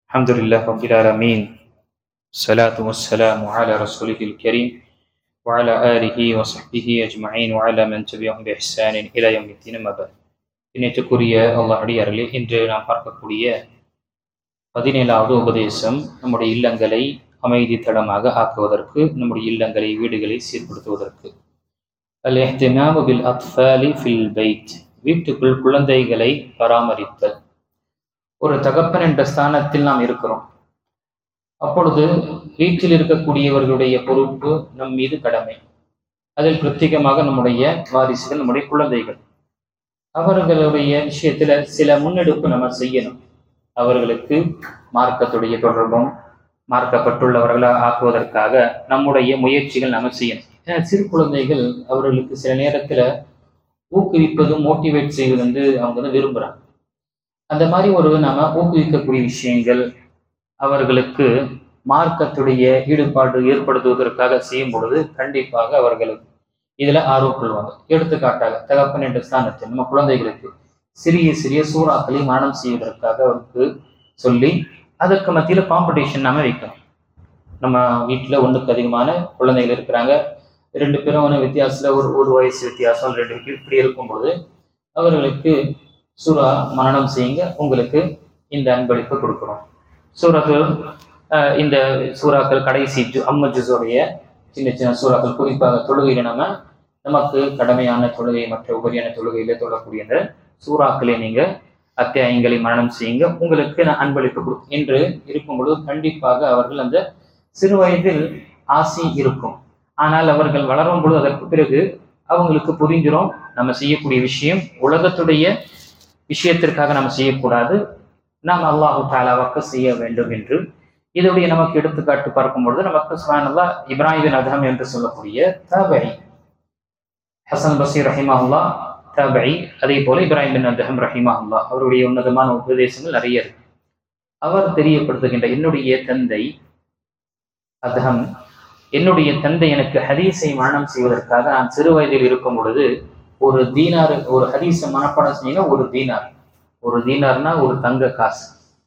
الحمد لله رب العالمين الصلاة والسلام على رسوله الكريم وعلى آله وصحبه أجمعين وعلى من تبعهم بإحسان إلى يوم الدين أما بعد. இணைத்துக்குரிய அல்லாஹ் அடியார்களே, இன்று நாம் பார்க்கக்கூடிய 17வது உபதேசம் நம்முடைய இல்லங்களை அமைதி தடமாக ஆக்குவதற்கு, நம்முடைய இல்லங்களை வீடுகளை சீர்படுத்துவதற்கு. அல் இஹ்திமாமு பில் அத்ஃபாலி ஃபில் பைத், வீட்டுக்குள் குழந்தைகளை பராமரித்தல். ஒரு தகப்பன் என்ற ஸ்தானத்தில் நாம் இருக்கிறோம். அப்பொழுது வீட்டில் இருக்கக்கூடியவர்களுடைய பொறுப்பு நம் மீது கடமை. அதில் பிரத்யேகமாக நம்முடைய வாரிசுகள், நம்முடைய குழந்தைகள், அவர்களுடைய விஷயத்துல சில முன்னெடுப்பு நம்ம செய்யணும். அவர்களுக்கு மார்க்கத்துடைய தொடர்பும் மார்க்கப்பட்டுள்ளவர்களா ஆக்குவதற்காக நம்முடைய முயற்சிகள் நம்ம செய்யணும். ஏன்னா சிறு குழந்தைகள் அவர்களுக்கு சில நேரத்துல ஊக்குவிப்பதும் மோட்டிவேட் செய்வது அவங்க விரும்புறாங்க. அந்த மாதிரி நம்ம ஊக்குவிக்கக்கூடிய விஷயங்கள், அவர்களுக்கு மார்க்கத்துடைய ஈடுபாடு ஏற்படுத்துவதற்காக செய்யும் பொழுது கண்டிப்பாக அவர்கள் இதுல ஆர்வம் கொள்வாங்க. எடுத்துக்காட்டாக தகப்பன் என்ற ஸ்தானத்தில் நம்ம குழந்தைகளுக்கு சிறிய சிறிய சூறாக்களை மரணம் செய்வதற்காக அவருக்கு சொல்லி அதற்கு மத்தியில காம்படிஷன் நாம வைக்கணும். நம்ம வீட்டுல ஒண்ணுக்கு அதிகமான குழந்தைகள் இருக்கிறாங்க, 2 பேரும் வித்தியாசத்துல ஒரு வயசு வித்தியாசம் 2 பேர் இப்படி இருக்கும்போது அவர்களுக்கு சூரா மரணம் செய்யுங்க, உங்களுக்கு இந்த அன்பளிப்பு கொடுக்குறோம். சூறாக்கள், இந்த சூறாக்கள் கடைசி ஜுஸோடைய சின்ன சின்ன சூறாக்கள், குறிப்பாக தொழுகையில நமக்கு கடமையான தொழுகை மற்ற உபரியான தொழுகையில தொழக்கூடிய அந்த சூறாக்களை நீங்க அத்தியாயங்களை மரணம் செய்யுங்க, உங்களுக்கு நான் அன்பளிப்பு கொடுக்கும் என்று இருக்கும்பொழுது கண்டிப்பாக அவர்கள் அந்த சிறு வயதில் ஆசை இருக்கும். ஆனால் அவர்கள் வளரும் பொழுது அதற்கு பிறகு அவங்களுக்கு புரிஞ்சிடும், நம்ம செய்யக்கூடிய விஷயம் உலகத்துடைய விஷயத்திற்காக நம்ம செய்யக்கூடாது, நாம் அல்லாஹு தாலாவாக்க செய்ய வேண்டும் என்று. இதோடைய நமக்கு எடுத்துக்காட்டு பார்க்கும்பொழுது நமக்கு சுப்ஹானல்லாஹ் இப்ராஹிம் பின் அதஹம் என்று சொல்லக்கூடிய தாபி, ஹசன் பஸ்ரீ ரஹிமஹுல்லாஹ் தாபி, அதே போல இப்ராஹிம் பின் அதஹம் ரஹிமஹுல்லாஹ், அவருடைய உன்னதமான உபதேசங்கள் நிறைய இருக்கு. அவர் தெரியப்படுத்துகின்ற, என்னுடைய தந்தை அதஹம், என்னுடைய தந்தை எனக்கு ஹதீஸை மரணம் செய்வதற்காக நான் சிறு வயதில் இருக்கும் பொழுது ஒரு தீனார், ஒரு ஹதீஸை மனப்பாடம் செஞ்சீங்கன்னா ஒரு தீனார்னா ஒரு தங்க காசு,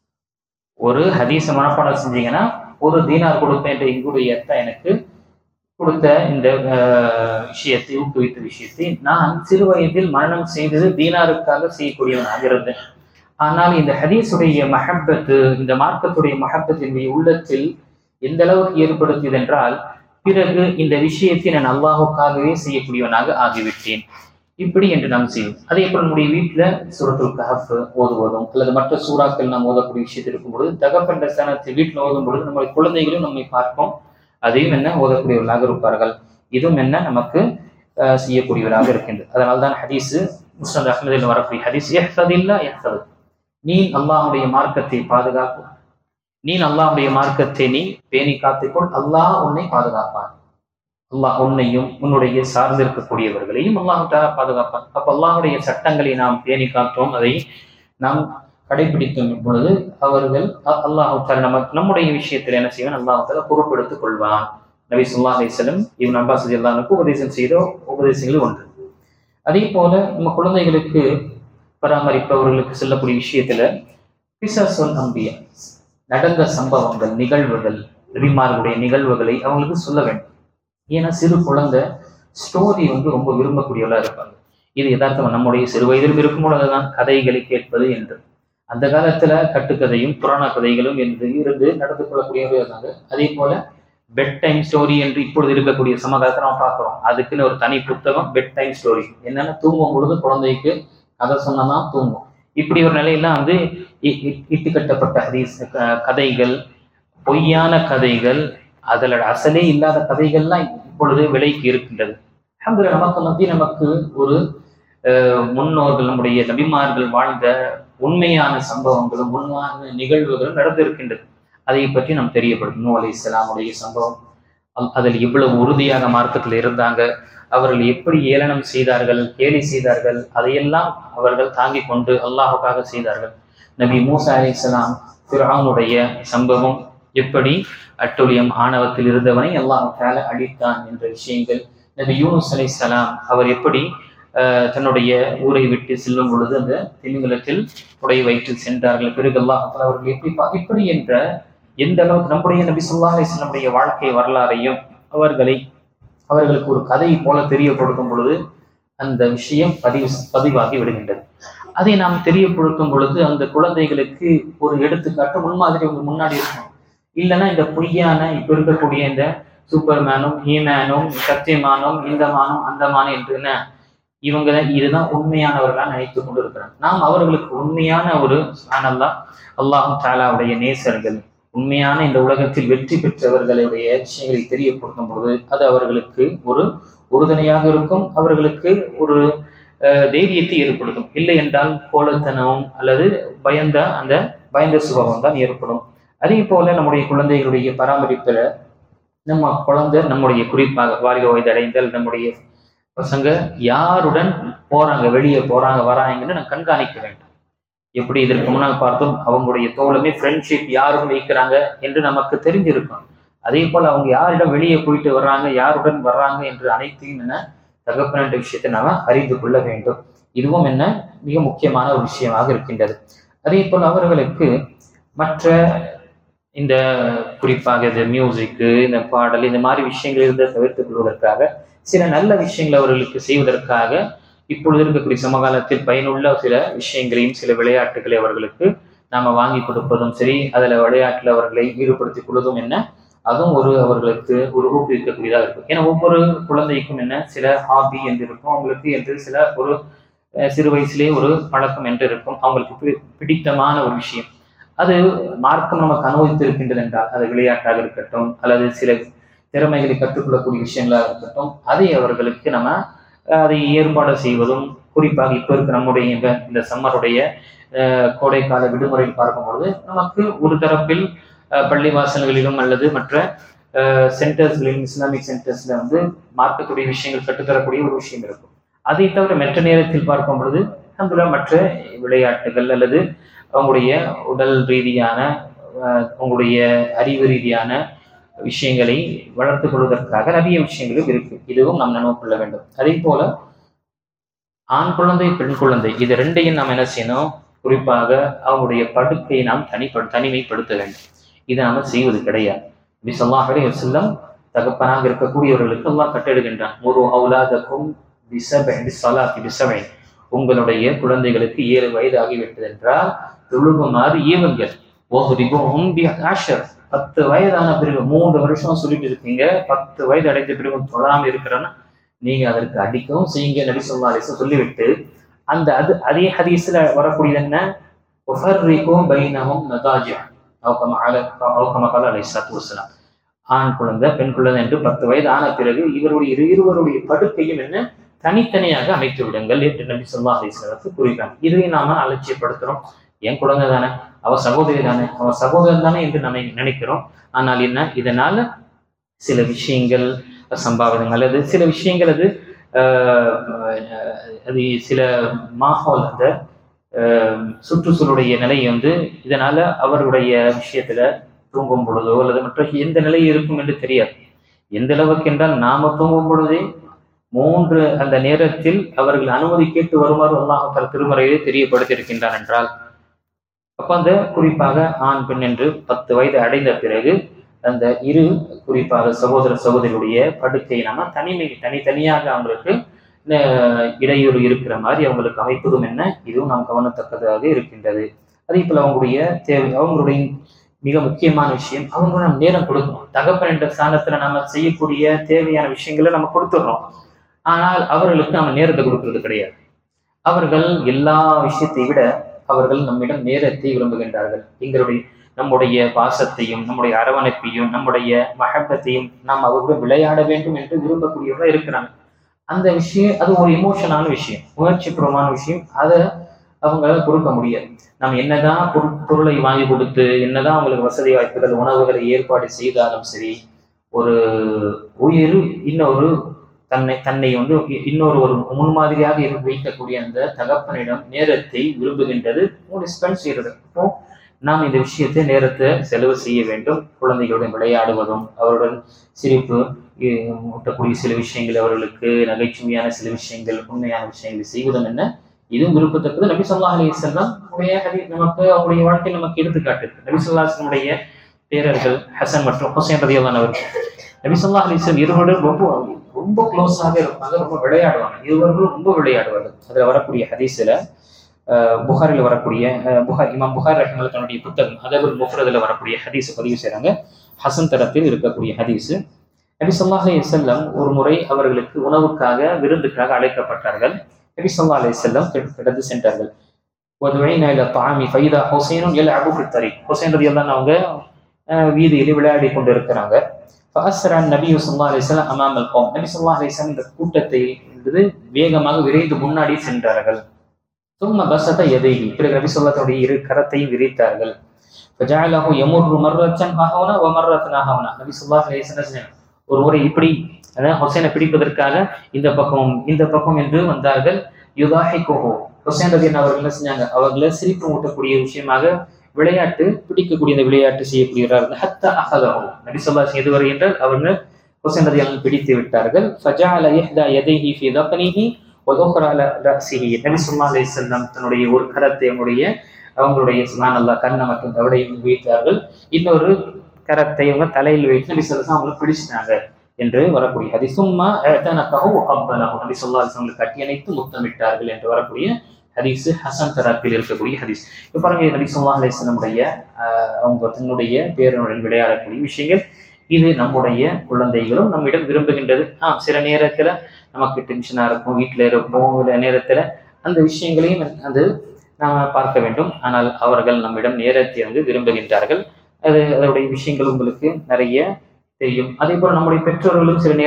ஒரு ஹதீஸை மனப்பாடம் செஞ்சீங்கன்னா ஒரு தீனார் கொடுப்பேன் என்ற எங்களுடைய எனக்கு கொடுத்த இந்த விஷயத்தை, ஊக்குவித்த விஷயத்தை நான் சிறு வயதில் மரணம் செய்தது தீனாருக்காக செய்யக்கூடியவனாக இருந்தேன். ஆனால் இந்த ஹதீஸுடைய மஹப்பத்து, இந்த மார்க்கத்துடைய மஹப்பத்து என்னுடைய உள்ளத்தில் எந்த அளவுக்கு ஏற்படுத்தியது என்றால், பிறகு இந்த விஷயத்தை நான் அல்லாஹுக்காகவே செய்யக்கூடியவனாக ஆகிவிட்டேன். இப்படி என்று நாம் செய்வோம். அதே போல் நம்முடைய வீட்டுல சூரத்துல் கஹஃப் ஓதுவதும் அல்லது மற்ற சூறாக்கள் நாம் ஓதக்கூடிய விஷயத்தில் இருக்கும் பொழுது தகப்பன் ஸ்தானத்தை வீட்டில் ஓதும் பொழுது நம்முடைய குழந்தைகளும் நம்மை பார்ப்போம், அதையும் ஓதக்கூடியவர்களாக இருப்பார்கள். இதுவும் நமக்கு செய்யக்கூடியவராக இருக்கின்றது. அதனால்தான் ஹதீஸ் முஸ்னத் அஹ்மதில் வரக்கூடிய ஹதீஸ், இஹ்ஃபதில்லா யஹ்ஃபதுக், நீ அல்லாஹ்வுடைய மார்க்கத்தை பாதுகாப்பு, நீ அல்லாஹ்வுடைய மார்க்கத்தை நீ பேணி காத்துக்கொள், அல்லாஹ் உன்னை பாதுகாப்பான். அல்லாஹ் உன்னையும் உன்னுடைய சார்ந்திருக்கக்கூடியவர்களையும் அல்லாஹ் தஆலா பாதுகாப்பான். அப்ப அல்லாஹ்வுடைய சட்டங்களை நாம் பேணி காத்தோம், அதை நாம் கடைபிடித்தோம் பொழுது அவர்கள் அல்லாஹ் தஆலா நம்முடைய விஷயத்தில் என்ன செய்வான், அல்லாஹ் தஆலா பொறுப்பெடுத்துக் கொள்வான். நபி ஸல்லல்லாஹு அலைஹி வஸல்லம் இப்னு அப்பாஸ் ரலியல்லாஹு அன்ஹு உபதேசம் செய்த உபதேசங்கள் ஒன்று. அதே போல நம்ம குழந்தைகளுக்கு பராமரிப்பவர்களுக்கு சொல்லக்கூடிய விஷயத்துல கிஸஸுல் அன்பியா, நடந்த சம்பவங்கள், நிகழ்வுகள், நபிமார்களுடைய நிகழ்வுகளை அவங்களுக்கு சொல்ல வேண்டும். ஏன்னா சிறு குழந்தை ஸ்டோரி ரொம்ப விரும்பக்கூடியவளா இருப்பாங்க. இது யதார்த்தம், நம்முடைய சிறு வயதிலும் இருக்கும் பொழுதுதான் கதைகளை கேட்பது என்று. அந்த காலத்துல கட்டுக்கதையும் புராண கதைகளும் என்று இருந்து நடந்து கொள்ளக்கூடியவர்கள் இருந்தாங்க. அதே போல பெட் டைம் ஸ்டோரி என்று இப்பொழுது இருக்கக்கூடிய சமகாலத்தை நாம் பார்க்கிறோம். அதுக்குன்னு ஒரு தனி புத்தகம், பெட் டைம் ஸ்டோரி. என்னன்னா தூங்கும் பொழுது குழந்தைக்கு கதை சொன்னதான் தூங்கும். இப்படி ஒரு நிலையெல்லாம் இட்டுக்கட்டப்பட்ட ஹதீஸ் கதைகள், பொய்யான கதைகள், அதுல அசலே இல்லாத கதைகள்லாம் இப்பொழுது விலைக்கு இருக்கின்றது. அல்ஹம்துலில்லாஹ், நமக்கு மத்திய நமக்கு ஒரு முன்னோர்கள், நம்முடைய நபிமார்கள் வாழ்ந்த உண்மையான சம்பவங்களும் உண்மையான நிகழ்வுகளும் நடந்திருக்கின்றது. அதை பற்றி நாம் தெரியப்படும். நூஹ் அலைஹிஸ்ஸலாமுடைய சம்பவம், அதில் இவ்வளவு உறுதியாக மார்க்கத்தில் இருந்தாங்க, அவர்கள் எப்படி ஏளனம் செய்தார்கள், கேலி செய்தார்கள், அதையெல்லாம் அவர்கள் தாங்கிக் கொண்டு அல்லாஹுக்காக செய்தார்கள். நபி மூசா அலைஹிஸ்ஸலாம் ஃபிர்அவுனுடைய சம்பவம், எப்படி அட்டூழியம் ஆணவத்தில் இருந்தவனை அல்லாஹ் தஆலா அழித்தான் என்ற விஷயங்கள். நபி யூனுஸ் அலைஹிஸ்ஸலாம் அவர் எப்படி தன்னுடைய ஊரை விட்டு செல்லும் பொழுது அந்த திமிங்கலத்தில் உடைய வயிற்றில் சென்றார்கள். பிறகு அல்லாஹ் அவர்கள் இப்படி என்ற எந்த அளவுக்கு நம்முடைய நபி ஸல்லல்லாஹு அலைஹி வஸல்லம் வாழ்க்கை வரலாறையும் அவர்களுக்கு ஒரு கதை போல தெரியப்படுத்தும் பொழுது அந்த விஷயம் பதிவாகி விடுகின்றது. அதை நாம் தெரியப்படுத்தும் பொழுது அந்த குழந்தைகளுக்கு ஒரு எடுத்துக்காட்டு முன்மாதிரி உங்க முன்னாடி இருக்கும். இல்லைன்னா இந்த பொய்யான இப்ப இருக்கக்கூடிய இந்த சூப்பர்மேனும் ஹீமேனும் சத்தியமானும் இந்த மானும் அந்த மானும் என்று இவங்க இதுதான் உண்மையானவர்களா நினைத்து கொண்டு இருக்கிறாங்க. நாம் அவர்களுக்கு உண்மையான ஒரு அல்லாஹ் தாலாவுடைய நேசர்கள், உண்மையான இந்த உலகத்தில் வெற்றி பெற்றவர்களுடைய விஷயங்களை தெரியப்படுத்தும் பொழுது அது அவர்களுக்கு ஒரு உறுதுணையாக இருக்கும், அவர்களுக்கு ஒரு தைரியத்தை ஏற்படுத்தும். இல்லை என்றால் கோலத்தனமும் அல்லது பயந்த சுபாவம் தான் ஏற்படும். அதே போல நம்முடைய குழந்தைகளுடைய பராமரிப்பில் நம்ம குழந்தை நம்முடைய குறிப்பாக வாலிப வயது அடைந்தல் நம்முடைய பசங்க யாருடன் போறாங்க, வெளியே போறாங்க வராங்கன்னு நம்ம கண்காணிக்க வேண்டும். எப்படி இதற்கு முன்னால் பார்த்தோம், அவங்களுடைய தோழமை ஃப்ரெண்ட்ஷிப் யாரும் வைக்கிறாங்க என்று நமக்கு தெரிஞ்சிருக்கும். அதே போல் அவங்க யாரிடம் வெளியே போயிட்டு வர்றாங்க, யாருடன் வர்றாங்க என்று அனைத்தையும் தகப்பன விஷயத்தை நாம அறிந்து கொள்ள வேண்டும். இதுவும் மிக முக்கியமான ஒரு விஷயமாக இருக்கின்றது. அதே போல் அவர்களுக்கு மற்ற இந்த குறிப்பாக இந்த மியூசிக்கு, இந்த பாடல், இந்த மாதிரி விஷயங்கள் இருந்து தவிர்த்துக் கொள்வதற்காக சில நல்ல விஷயங்களை அவர்களுக்கு செய்வதற்காக இப்பொழுது இருக்கக்கூடிய சமகாலத்தில் பயனுள்ள சில விஷயங்களையும் சில விளையாட்டுகளை அவர்களுக்கு நாம வாங்கி கொடுப்பதும் சரி, அதுல விளையாட்டுல அவர்களை ஈடுபடுத்திக் கொள்வதும் அதுவும் அவர்களுக்கு ஒரு ஊக்குவிக்கக்கூடியதாக இருக்கும். ஏன்னா ஒவ்வொரு குழந்தைக்கும் சில ஹாபி என்று இருக்கும், அவங்களுக்கு என்று சில ஒரு சிறு வயசுலேயே ஒரு பழக்கம் என்று இருக்கும், அவங்களுக்கு பிடித்தமான ஒரு விஷயம். அது மார்க்கம் நமக்கு அனுபவித்திருக்கின்றது என்றால் அது விளையாட்டாக இருக்கட்டும் அல்லது சில திறமைகளை கற்றுக்கொள்ளக்கூடிய விஷயங்களாக இருக்கட்டும், அதை அவர்களுக்கு நம்ம அதை ஏற்பாடு செய்வதும், குறிப்பாக இப்போ இருக்க நம்முடைய இந்த சம்மருடைய கோடைக்கால விடுமுறையில் பார்க்கும்பொழுது நமக்கு ஒரு தரப்பில் பள்ளிவாசல்களிலும் அல்லது மற்ற சென்டர்ஸ்களிலும் இஸ்லாமிக் சென்டர்ஸ்ல மார்க்கத்துடைய விஷயங்கள் கற்றுத்தரக்கூடிய ஒரு விஷயம் இருக்கும். அதை தவிர மற்ற நேரத்தில் பார்க்கும் பொழுது நம்மள மற்ற விளையாட்டுகள் அல்லது அவங்களுடைய உடல் ரீதியான அவங்களுடைய அறிவு ரீதியான விஷயங்களை வளர்த்துக் கொள்வதற்காக நிறைய விஷயங்களும் இருக்கு. இதுவும் நாம் நினைவு கொள்ள வேண்டும். அதே போல ஆண் குழந்தை பெண் குழந்தை இது ரெண்டையும் நாம் என்ன செய்யணும், குறிப்பாக அவங்களுடைய படுக்கையை நாம் தனிமைப்படுத்த வேண்டும். இதை நாம செய்வது கிடையாது. நபி ஸல்லல்லாஹு அலைஹி வஸல்லம் தகப்பனாக இருக்கக்கூடியவர்களுக்கு அல்லாஹ் கட்டளையிடுகின்றான், முரு அவுலாதக்கும் பிஸபஇ, உங்களுடைய குழந்தைகளுக்கு 7 வயது ஆகிவிட்டது என்றால் தொழுகுமாறு ஏவுங்கள். 10 வயதான பிறகு 3 வருஷம் சொல்லிட்டு இருக்கீங்க, 10 வயது அடைந்த பிறகு தொழாம இருக்கிறன்னா நீங்க அதற்கு அடிக்கவும் செய்யுங்க நபி ஸல்லல்லாஹு அலைஹி வஸல்லம் சொல்லிவிட்டு அதே ஹதீஸ்ல வரக்கூடியது என்ன, ஆண் குழந்தை பெண் குழந்தை என்று 10 வயது ஆன பிறகு இருவருடைய படுக்கையும் தனித்தனியாக அமைத்து விடுங்கள் என்று நபி ஸல்லல்லாஹு அலைஹி வஸல்லம் கூறுகிறாங்க. இதை நாம அலட்சியப்படுத்துறோம். என் குழந்தை தானே, அவன் சகோதரி தானே, அவன் சகோதரன் தானே என்று நம்ம நினைக்கிறோம். ஆனால் இதனால சில விஷயங்கள் சம்பாவிதங்கள் அல்லது சில விஷயங்கள் அது சில மாஹோல் அந்த சுற்றுச்சூழலுடைய நிலை இதனால அவருடைய விஷயத்துல தூங்கும் பொழுதோ அல்லது மற்ற எந்த நிலை இருக்கும் என்று தெரியாது. எந்த அளவுக்கு என்றால் நாம தூங்கும் பொழுதே 3 அந்த நேரத்தில் அவர்கள் அனுமதி கேட்டு வருமாறு அல்லாஹ் திருமறையை தெரியப்படுத்தி இருக்கின்றான் என்றால் அப்ப அந்த குறிப்பாக ஆண் பெண் என்று 10 வயது அடைந்த பிறகு அந்த குறிப்பாக சகோதர சகோதரியுடைய படுக்கையை நாம தனித்தனியாக அவங்களுக்கு இடையூறு இருக்கிற மாதிரி அவங்களுக்கு அமைப்பதும் இதுவும் நாம் கவனத்தக்கதாக இருக்கின்றது. அதே போல அவங்களுடைய மிக முக்கியமான விஷயம், அவங்க நம்ம நேரம் கொடுக்கணும். தகப்பன் என்ற ஸ்தானத்துல நம்ம செய்யக்கூடிய தேவையான விஷயங்களை நம்ம கொடுத்துடுறோம், ஆனால் அவர்களுக்கு நம்ம நேரத்தை கொடுக்கறது கிடையாது. அவர்கள் எல்லா விஷயத்தை விட அவர்கள் நம்மிடம் நேரத்தை விரும்புகின்றார்கள். நம்முடைய பாசத்தையும் நம்முடைய அரவணைப்பையும் நம்முடைய மஹப்பத்தையும் நாம் அவர்களுடன் விளையாட வேண்டும் என்று விரும்பக்கூடியவர்களாக இருக்கிறாங்க. அந்த விஷயம் அது ஒரு எமோஷனான விஷயம், உணர்ச்சிபூர்வமான விஷயம். அதை அவங்களால கொடுக்க முடியாது. நம்ம என்னதான் பொருளை வாங்கி கொடுத்து என்னதான் அவங்களுக்கு வசதி வாய்ப்புகள் உணவுகளை ஏற்பாடு செய்தாலும் சரி, ஒரு உயிர் தன்னை இன்னொரு முன்மாதிரியாக வைக்கக்கூடிய அந்த தகப்பனிடம் நேரத்தை விரும்புகின்றது, ஸ்பெண்ட் செய்யறது. அப்போ நாம் இந்த விஷயத்தை நேரத்தை செலவு செய்ய வேண்டும். குழந்தைகளுடன் விளையாடுவதும் அவருடன் சிரிப்பு ஊட்டக்கூடிய சில விஷயங்கள், அவர்களுக்கு நகைச்சுவையான சில விஷயங்கள், உண்மையான விஷயங்களை செய்வதும் என்ன, இதுவும் விருப்பத்தக்கது. நபி ஸல்லல்லாஹு அலைஹி வஸல்லம் நமக்கு அவருடைய வாழ்க்கை நமக்கு எடுத்துக்காட்டு. நபி ஸல்லல்லாஹு அலைஹி வஸல்லம் பேரர்கள் ஹசன் மற்றும் ஹுசைன் ரலியல்லாஹு அன்ஹு நபி ஸல்லல்லாஹு அலைஹி வஸல்லம் இருவரும் ரொம்ப க்ளோஸாக இருப்பாங்க, ரொம்ப விளையாடுவாங்க. இருவர்களும் ரொம்ப விளையாடுவார்கள். அதுல வரக்கூடிய ஹதீஸ்ல புகாரில் வரக்கூடிய இமாம் புகார் ரஹ்மத்துல்லாஹி தன்னுடைய புத்தகம் அதபுல் முஃப்ரதுல வரக்கூடிய ஹதீஸ் பதிவு செய்றாங்க. ஹசன் தரத்தில் இருக்கக்கூடிய ஹதீஸ். நபி ஸல்லல்லாஹு அலைஹி வஸல்லம் ஒரு முறை அவர்களுக்கு உணவுக்காக விருந்துக்காக அழைக்கப்பட்டார்கள். நபி ஸல்லல்லாஹு அலைஹி வஸல்லம் கடந்து சென்றார்கள். வதுஇனா இலா தஆமி ஃபைதா ஹுசைனுன் யல்அபு ஃபித் தரீக். ஹுசைன் ரலியல்லாஹு அன்ஹு அவங்க வீதியில் விளையாடி கொண்டு இருக்கிறாங்க. ஃபஅஸ்ரா நபி ஸல்லல்லாஹு அலைஹி வஸல்லம் அமாமல் கௌம். நபி ஸல்லல்லாஹு அலைஹி வஸல்லம் இந்த கூட்டத்தை வேகமாக விரைந்து முன்னாடி சென்றார்கள். சும்ம பஸத யதைஹி. பிறகு நபி ஸல்லல்லாஹு அலைஹி இரு கரத்தையும் விரித்தார்கள். ஃபஜஅலஹு யமுர்ரு மர்ரத்தன் ஹஹுனா வ மர்ரத்தன் ஹஹுனா. நபி ஸல்லல்லாஹு அலைஹி வஸல்லம் ஒரு முறை இப்படி ஹுசைனை பிடிப்பதற்காக இந்த பக்கம் என்று வந்தார்கள். யுதாஹிகுஹு. ஹுசைன் ரலியல்லாஹு அவர்கள் என்ன செஞ்சாங்க, அவர்களை சிரிப்பு ஊட்டக்கூடிய விஷயமாக விளையாட்டு பிடிக்கக்கூடிய இந்த விளையாட்டு செய்யக்கூடியவர்கள். ஹத்தா அஹதஹு. நபி ஸல்லல்லாஹு அலைஹி எதுவரை என்றால் அவர்கள் ஹுசைன் ரலியல்லாஹு பிடித்து விட்டார்கள். ஃபஜஅல இஹ்தா யதைஹி ஃபீ தக்னிஹி வ உக்ரா அலா ரஸிஹி. நபி ஸல்லல்லாஹு அலைஹி வஸல்லம் தன்னுடைய ஒரு கரத்தை அவங்களுடைய சுப்ஹானல்லாஹ் கண்ணை மற்றும் தவடையும் வைத்தார்கள். இன்னொரு கரத்தை அவங்க தலையில் வைத்து நபி ஸல்லல்லாஹு அவங்களை பிடிச்சிட்டாங்க என்று வரக்கூடிய ஹதீஸ். சும்மா அஅதனகஹு வ கப்பலஹு. நபி ஸல்லல்லாஹு அலைஹி வஸல்லம் கட்டியணைத்து முத்தமிட்டார்கள் என்று வரக்கூடிய ஹதீஸ் ஹசன் தரப்பில் இருக்கக்கூடிய ஹதீஸ். இப்போ பாருங்க, நபி ஸல்லல்லாஹு அலைஹி வஸல்லம் அவங்க தன்னுடைய பேரனுடன் விளையாடக்கூடிய விஷயங்கள். இது நம்முடைய குழந்தைகளும் நம்மிடம் விரும்புகின்றது. சில நேரத்துல நமக்கு டென்ஷனா இருக்கும், வீட்டுல இருப்போம், சில நேரத்துல அந்த விஷயங்களையும் நாம பார்க்க வேண்டும். ஆனால் அவர்கள் நம்மிடம் நேரத்தை விரும்புகின்றார்கள். அதனுடைய விஷயங்கள் உங்களுக்கு நிறைய தெரியும். அதே போல நம்முடைய பெற்றோர்களும் சில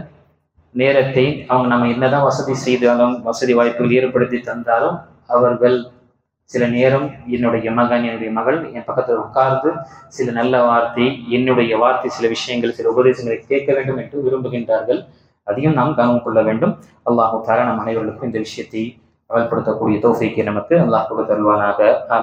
நேரத்தை அவங்க நம்ம என்னதான் வசதி செய்தாலும், வசதி வாய்ப்புகள் ஏற்படுத்தி தந்தாலும், அவர்கள் சில நேரம் என்னுடைய மகள் என் பக்கத்தில் உட்கார்ந்து சில நல்ல வார்த்தை, என்னுடைய வார்த்தை, சில விஷயங்கள், சில உபதேசங்களை கேட்க வேண்டும் என்று விரும்புகின்றார்கள். அதையும் நாம் கவனம் கொள்ள வேண்டும். அல்லாஹ் தஆலா நம் அனைவர்களுக்கும் இந்த விஷயத்தை அமல்படுத்தக்கூடிய தௌஃபீக்கை நமக்கு அல்லாஹ் கொடுத்தருள்வானாக.